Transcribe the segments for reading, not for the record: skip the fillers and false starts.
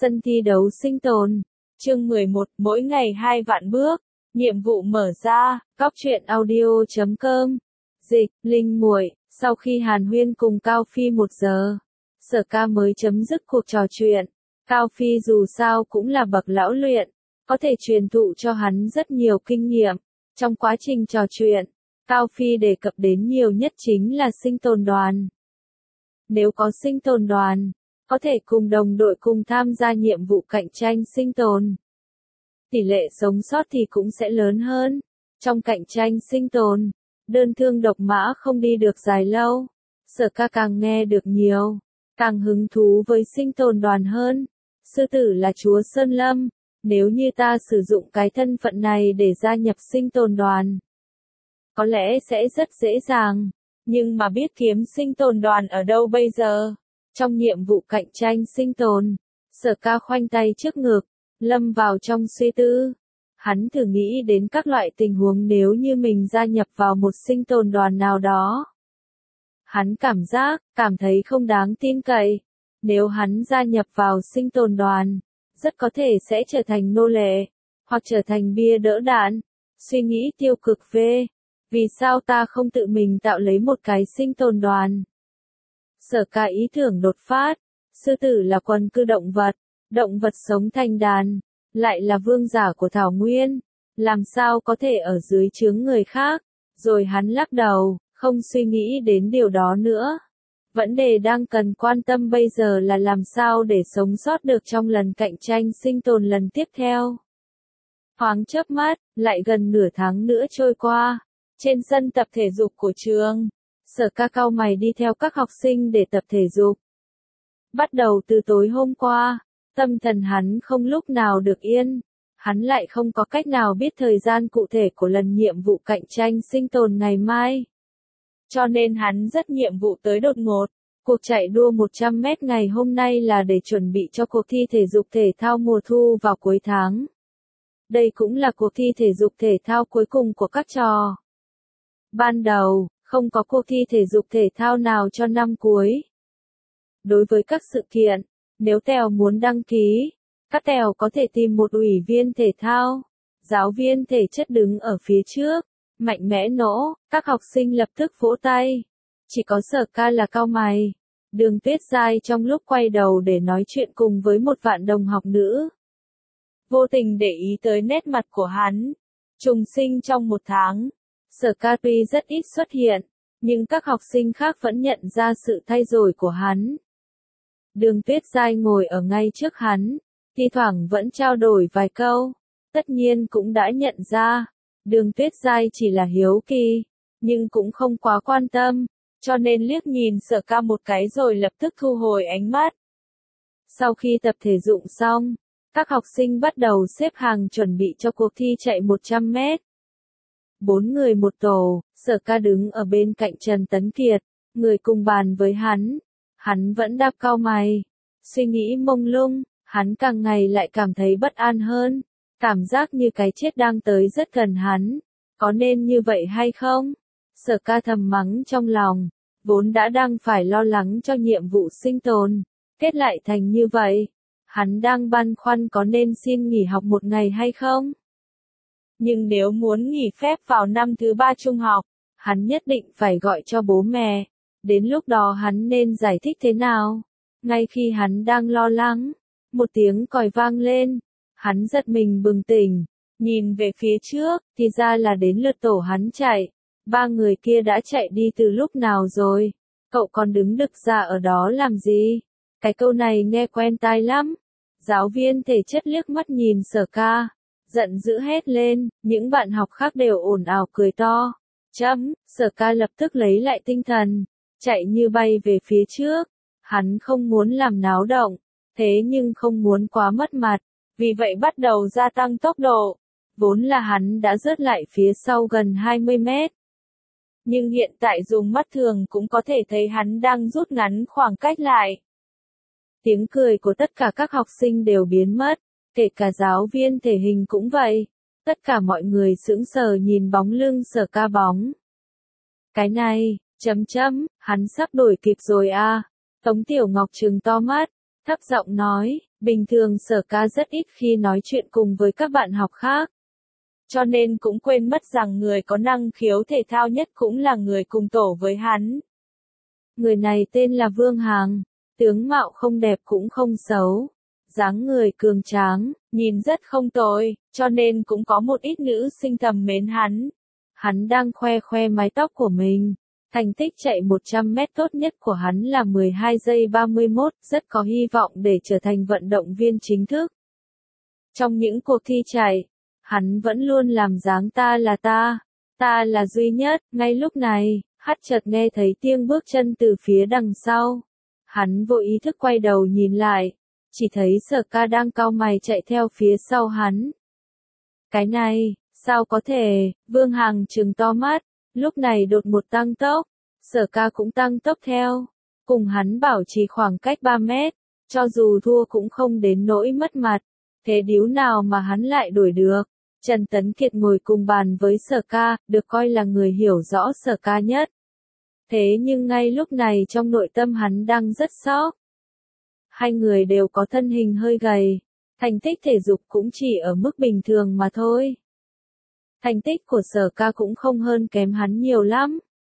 Sân thi đấu sinh tồn. Chương 11, mỗi ngày 2 vạn bước. Nhiệm vụ mở ra, Cóc truyện audio.com. Dịch, Linh muội. Sau khi hàn huyên cùng Cao Phi 1 giờ, Sở Ca mới chấm dứt cuộc trò chuyện. Cao Phi dù sao cũng là bậc lão luyện, có thể truyền thụ cho hắn rất nhiều kinh nghiệm. Trong quá trình trò chuyện, Cao Phi đề cập đến nhiều nhất chính là sinh tồn đoàn. Nếu có sinh tồn đoàn, có thể cùng đồng đội cùng tham gia nhiệm vụ cạnh tranh sinh tồn. Tỷ lệ sống sót thì cũng sẽ lớn hơn. Trong cạnh tranh sinh tồn, đơn thương độc mã không đi được dài lâu. Sở Ca càng nghe được nhiều, càng hứng thú với sinh tồn đoàn hơn. Sư tử là chúa Sơn Lâm, nếu như ta sử dụng cái thân phận này để gia nhập sinh tồn đoàn, có lẽ sẽ rất dễ dàng. Nhưng mà biết kiếm sinh tồn đoàn ở đâu bây giờ? Trong nhiệm vụ cạnh tranh sinh tồn, Sở Ca khoanh tay trước ngực, lâm vào trong suy tư. Hắn thử nghĩ đến các loại tình huống nếu như mình gia nhập vào một sinh tồn đoàn nào đó. Hắn cảm thấy không đáng tin cậy. Nếu hắn gia nhập vào sinh tồn đoàn, rất có thể sẽ trở thành nô lệ, hoặc trở thành bia đỡ đạn. Suy nghĩ tiêu cực về, vì sao ta không tự mình tạo lấy một cái sinh tồn đoàn? Sở Ca ý tưởng đột phát, sư tử là quần cư động vật sống thành đàn, lại là vương giả của Thảo Nguyên, làm sao có thể ở dưới trướng người khác? Rồi hắn lắc đầu, không suy nghĩ đến điều đó nữa. Vấn đề đang cần quan tâm bây giờ là làm sao để sống sót được trong lần cạnh tranh sinh tồn lần tiếp theo. Thoáng chớp mắt, lại gần nửa tháng nữa trôi qua. Trên sân tập thể dục của trường, Sở Ca cau mày đi theo các học sinh để tập thể dục. Bắt đầu từ tối hôm qua, tâm thần hắn không lúc nào được yên. Hắn lại không có cách nào biết thời gian cụ thể của lần nhiệm vụ cạnh tranh sinh tồn ngày mai. Cho nên hắn rất nhiệm vụ tới đột ngột. Cuộc chạy đua 100 mét ngày hôm nay là để chuẩn bị cho cuộc thi thể dục thể thao mùa thu vào cuối tháng. Đây cũng là cuộc thi thể dục thể thao cuối cùng của các trò. Ban đầu, không có cuộc thi thể dục thể thao nào cho năm cuối. Đối với các sự kiện, nếu Tèo muốn đăng ký, các Tèo có thể tìm một ủy viên thể thao, giáo viên thể chất đứng ở phía trước, mạnh mẽ nỗ, các học sinh lập tức vỗ tay. Chỉ có Sở Ca là cau mày. Đường Tuyết Giai trong lúc quay đầu để nói chuyện cùng với một vạn đồng học nữ, vô tình để ý tới nét mặt của hắn. Trùng sinh trong 1 tháng, Sở Ca tuy rất ít xuất hiện, nhưng các học sinh khác vẫn nhận ra sự thay đổi của hắn. Đường Tuyết Giai ngồi ở ngay trước hắn, thi thoảng vẫn trao đổi vài câu, tất nhiên cũng đã nhận ra. Đường Tuyết Giai chỉ là hiếu kỳ, nhưng cũng không quá quan tâm, cho nên liếc nhìn Sở Ca một cái rồi lập tức thu hồi ánh mắt. Sau khi tập thể dụng xong, các học sinh bắt đầu xếp hàng chuẩn bị cho cuộc thi chạy 100 mét. 4 người một tổ, Sở Ca đứng ở bên cạnh Trần Tấn Kiệt, người cùng bàn với hắn. Hắn vẫn đáp cau mày, suy nghĩ mông lung, hắn càng ngày lại cảm thấy bất an hơn. Cảm giác như cái chết đang tới rất gần hắn. Có nên như vậy hay không? Sở Ca thầm mắng trong lòng, vốn đã đang phải lo lắng cho nhiệm vụ sinh tồn, kết lại thành như vậy. Hắn đang băn khoăn có nên xin nghỉ học 1 ngày hay không? Nhưng nếu muốn nghỉ phép vào năm thứ 3 trung học, hắn nhất định phải gọi cho bố mẹ. Đến lúc đó hắn nên giải thích thế nào? Ngay khi hắn đang lo lắng, một tiếng còi vang lên. Hắn giật mình bừng tỉnh, nhìn về phía trước, thì ra là đến lượt tổ hắn chạy. 3 người kia đã chạy đi từ lúc nào rồi? Cậu còn đứng đực ra ở đó làm gì? Cái câu này nghe quen tai lắm. Giáo viên thể chất liếc mắt nhìn Sở Ca, giận dữ hét lên, những bạn học khác đều ồn ào cười to. Sở Ca lập tức lấy lại tinh thần, chạy như bay về phía trước. Hắn không muốn làm náo động, thế nhưng không muốn quá mất mặt. Vì vậy bắt đầu gia tăng tốc độ. Vốn là hắn đã rớt lại phía sau gần 20 mét. Nhưng hiện tại dùng mắt thường cũng có thể thấy hắn đang rút ngắn khoảng cách lại. Tiếng cười của tất cả các học sinh đều biến mất, kể cả giáo viên thể hình cũng vậy. Tất cả mọi người sững sờ nhìn bóng lưng Sở Ca bóng. Cái này, hắn sắp đuổi kịp rồi à? Tống Tiểu Ngọc trừng to mắt, thấp giọng nói, Bình thường Sở Ca rất ít khi nói chuyện cùng với các bạn học khác. Cho nên cũng quên mất rằng người có năng khiếu thể thao nhất cũng là người cùng tổ với hắn. Người này tên là Vương Hằng, tướng mạo không đẹp cũng không xấu, dáng người cường tráng, nhìn rất không tồi, cho nên cũng có một ít nữ sinh thầm mến hắn. Hắn đang khoe khoe mái tóc của mình. Thành tích chạy 100 mét tốt nhất của hắn là 12 giây 31, rất có hy vọng để trở thành vận động viên chính thức. Trong những cuộc thi chạy, hắn vẫn luôn làm dáng ta là duy nhất. Ngay lúc này, hắn chợt nghe thấy tiếng bước chân từ phía đằng sau. Hắn vô ý thức quay đầu nhìn lại, chỉ thấy Sở Ca đang cau mày chạy theo phía sau hắn. Cái này, sao có thể? Vương Hằng trừng to mắt, lúc này đột ngột tăng tốc, Sở Ca cũng tăng tốc theo, cùng hắn bảo trì khoảng cách 3 mét, cho dù thua cũng không đến nỗi mất mặt, thế điếu nào mà hắn lại đuổi được. Trần Tấn Kiệt ngồi cùng bàn với Sở Ca, được coi là người hiểu rõ Sở Ca nhất. Thế nhưng ngay lúc này trong nội tâm hắn đang rất sốc. Hai người đều có thân hình hơi gầy, thành tích thể dục cũng chỉ ở mức bình thường mà thôi. Thành tích của Sở Ca cũng không hơn kém hắn nhiều lắm.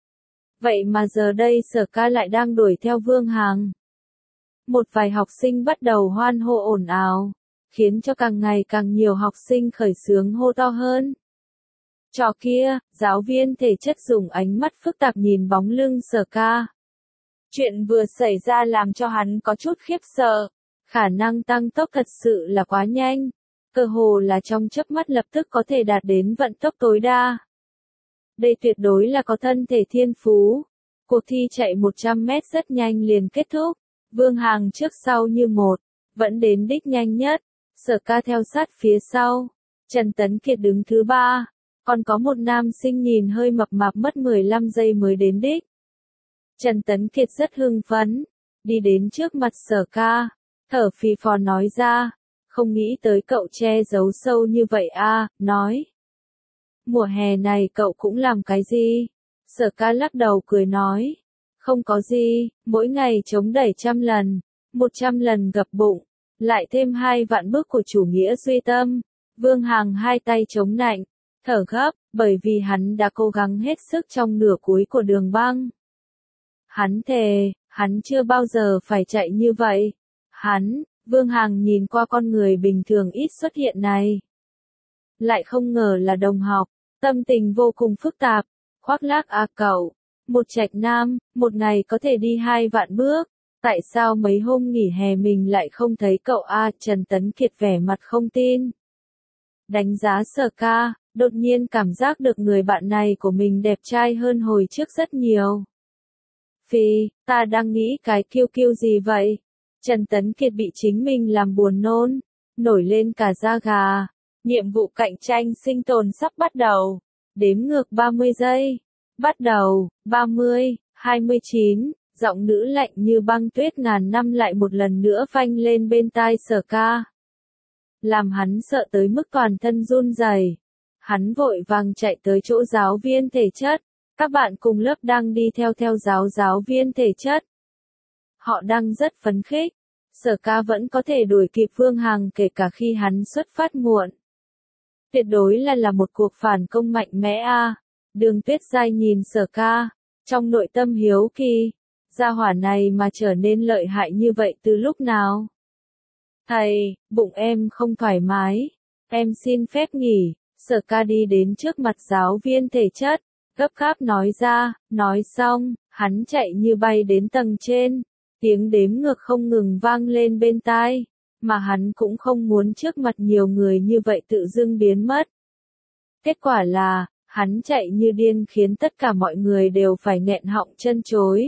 Vậy mà giờ đây Sở Ca lại đang đuổi theo Vương Hằng. Một vài học sinh bắt đầu hoan hô ồn ào, khiến cho càng ngày càng nhiều học sinh khởi xướng hô to hơn. Trò kia, giáo viên thể chất dùng ánh mắt phức tạp nhìn bóng lưng Sở Ca. Chuyện vừa xảy ra làm cho hắn có chút khiếp sợ, khả năng tăng tốc thật sự là quá nhanh, cơ hồ là trong chớp mắt lập tức có thể đạt đến vận tốc tối đa. Đây tuyệt đối là có thân thể thiên phú. Cuộc thi chạy 100 mét rất nhanh liền kết thúc, Vương Hằng trước sau như một, vẫn đến đích nhanh nhất, Sở Ca theo sát phía sau, Trần Tấn Kiệt đứng thứ 3, còn có một nam sinh nhìn hơi mập mạp mất 15 giây mới đến đích. Trần Tấn Kiệt rất hưng phấn, đi đến trước mặt Sở Ca, thở phì phò nói ra, không nghĩ tới cậu che giấu sâu như vậy a, nói. Mùa hè này cậu cũng làm cái gì? Sở Ca lắc đầu cười nói, không có gì, mỗi ngày chống đẩy 100 lần, 100 lần gập bụng, lại thêm 2 vạn bước của chủ nghĩa duy tâm. Vương Hằng hai tay chống nạnh, thở gấp, bởi vì hắn đã cố gắng hết sức trong nửa cuối của đường băng. Hắn thề, hắn chưa bao giờ phải chạy như vậy. Vương Hằng nhìn qua con người bình thường ít xuất hiện này. Lại không ngờ là đồng học, tâm tình vô cùng phức tạp, khoác lác cậu, một trạch nam, một ngày có thể đi 2 vạn bước, tại sao mấy hôm nghỉ hè mình lại không thấy cậu Trần Tấn Kiệt vẻ mặt không tin. Đánh giá Sở Ca, đột nhiên cảm giác được người bạn này của mình đẹp trai hơn hồi trước rất nhiều. Phi, ta đang nghĩ cái kiêu gì vậy? Trần Tấn Kiệt bị chính mình làm buồn nôn, nổi lên cả da gà. Nhiệm vụ cạnh tranh sinh tồn sắp bắt đầu. Đếm ngược 30 giây. Bắt đầu, 30, 29, giọng nữ lạnh như băng tuyết ngàn năm lại một lần nữa vang lên bên tai Sở Ca. Làm hắn sợ tới mức toàn thân run rẩy. Hắn vội vàng chạy tới chỗ giáo viên thể chất. Các bạn cùng lớp đang đi theo giáo viên thể chất. Họ đang rất phấn khích. Sở Ca vẫn có thể đuổi kịp Vương Hằng kể cả khi hắn xuất phát muộn. Tuyệt đối là một cuộc phản công mạnh mẽ Đường Tuyết Giai nhìn Sở Ca, trong nội tâm hiếu kỳ, gia hỏa này mà trở nên lợi hại như vậy từ lúc nào? Thầy, bụng em không thoải mái, em xin phép nghỉ. Sở Ca đi đến trước mặt giáo viên thể chất, gấp gáp nói ra, nói xong, hắn chạy như bay đến tầng trên, tiếng đếm ngược không ngừng vang lên bên tai, mà hắn cũng không muốn trước mặt nhiều người như vậy tự dưng biến mất. Kết quả là, hắn chạy như điên khiến tất cả mọi người đều phải nghẹn họng chân chối.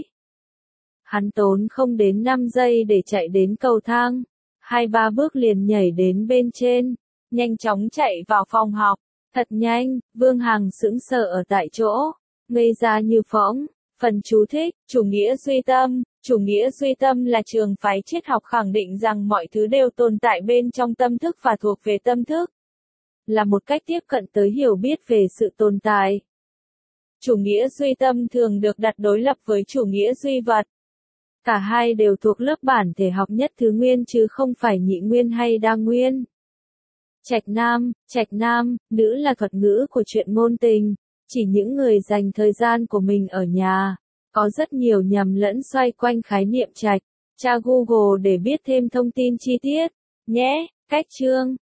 Hắn tốn không đến 5 giây để chạy đến cầu thang, 2-3 bước liền nhảy đến bên trên, nhanh chóng chạy vào phòng học, thật nhanh. Vương Hằng sững sờ ở tại chỗ, ngây ra như phỗng. Phần chú thích, chủ nghĩa duy tâm. Chủ nghĩa duy tâm là trường phái triết học khẳng định rằng mọi thứ đều tồn tại bên trong tâm thức và thuộc về tâm thức. Là một cách tiếp cận tới hiểu biết về sự tồn tại. Chủ nghĩa duy tâm thường được đặt đối lập với chủ nghĩa duy vật. Cả hai đều thuộc lớp bản thể học nhất thứ nguyên chứ không phải nhị nguyên hay đa nguyên. Trạch nam, nữ là thuật ngữ của chuyện ngôn tình, chỉ những người dành thời gian của mình ở nhà. Có rất nhiều nhầm lẫn xoay quanh khái niệm trạch. Tra Google để biết thêm thông tin chi tiết nhé. Cách chương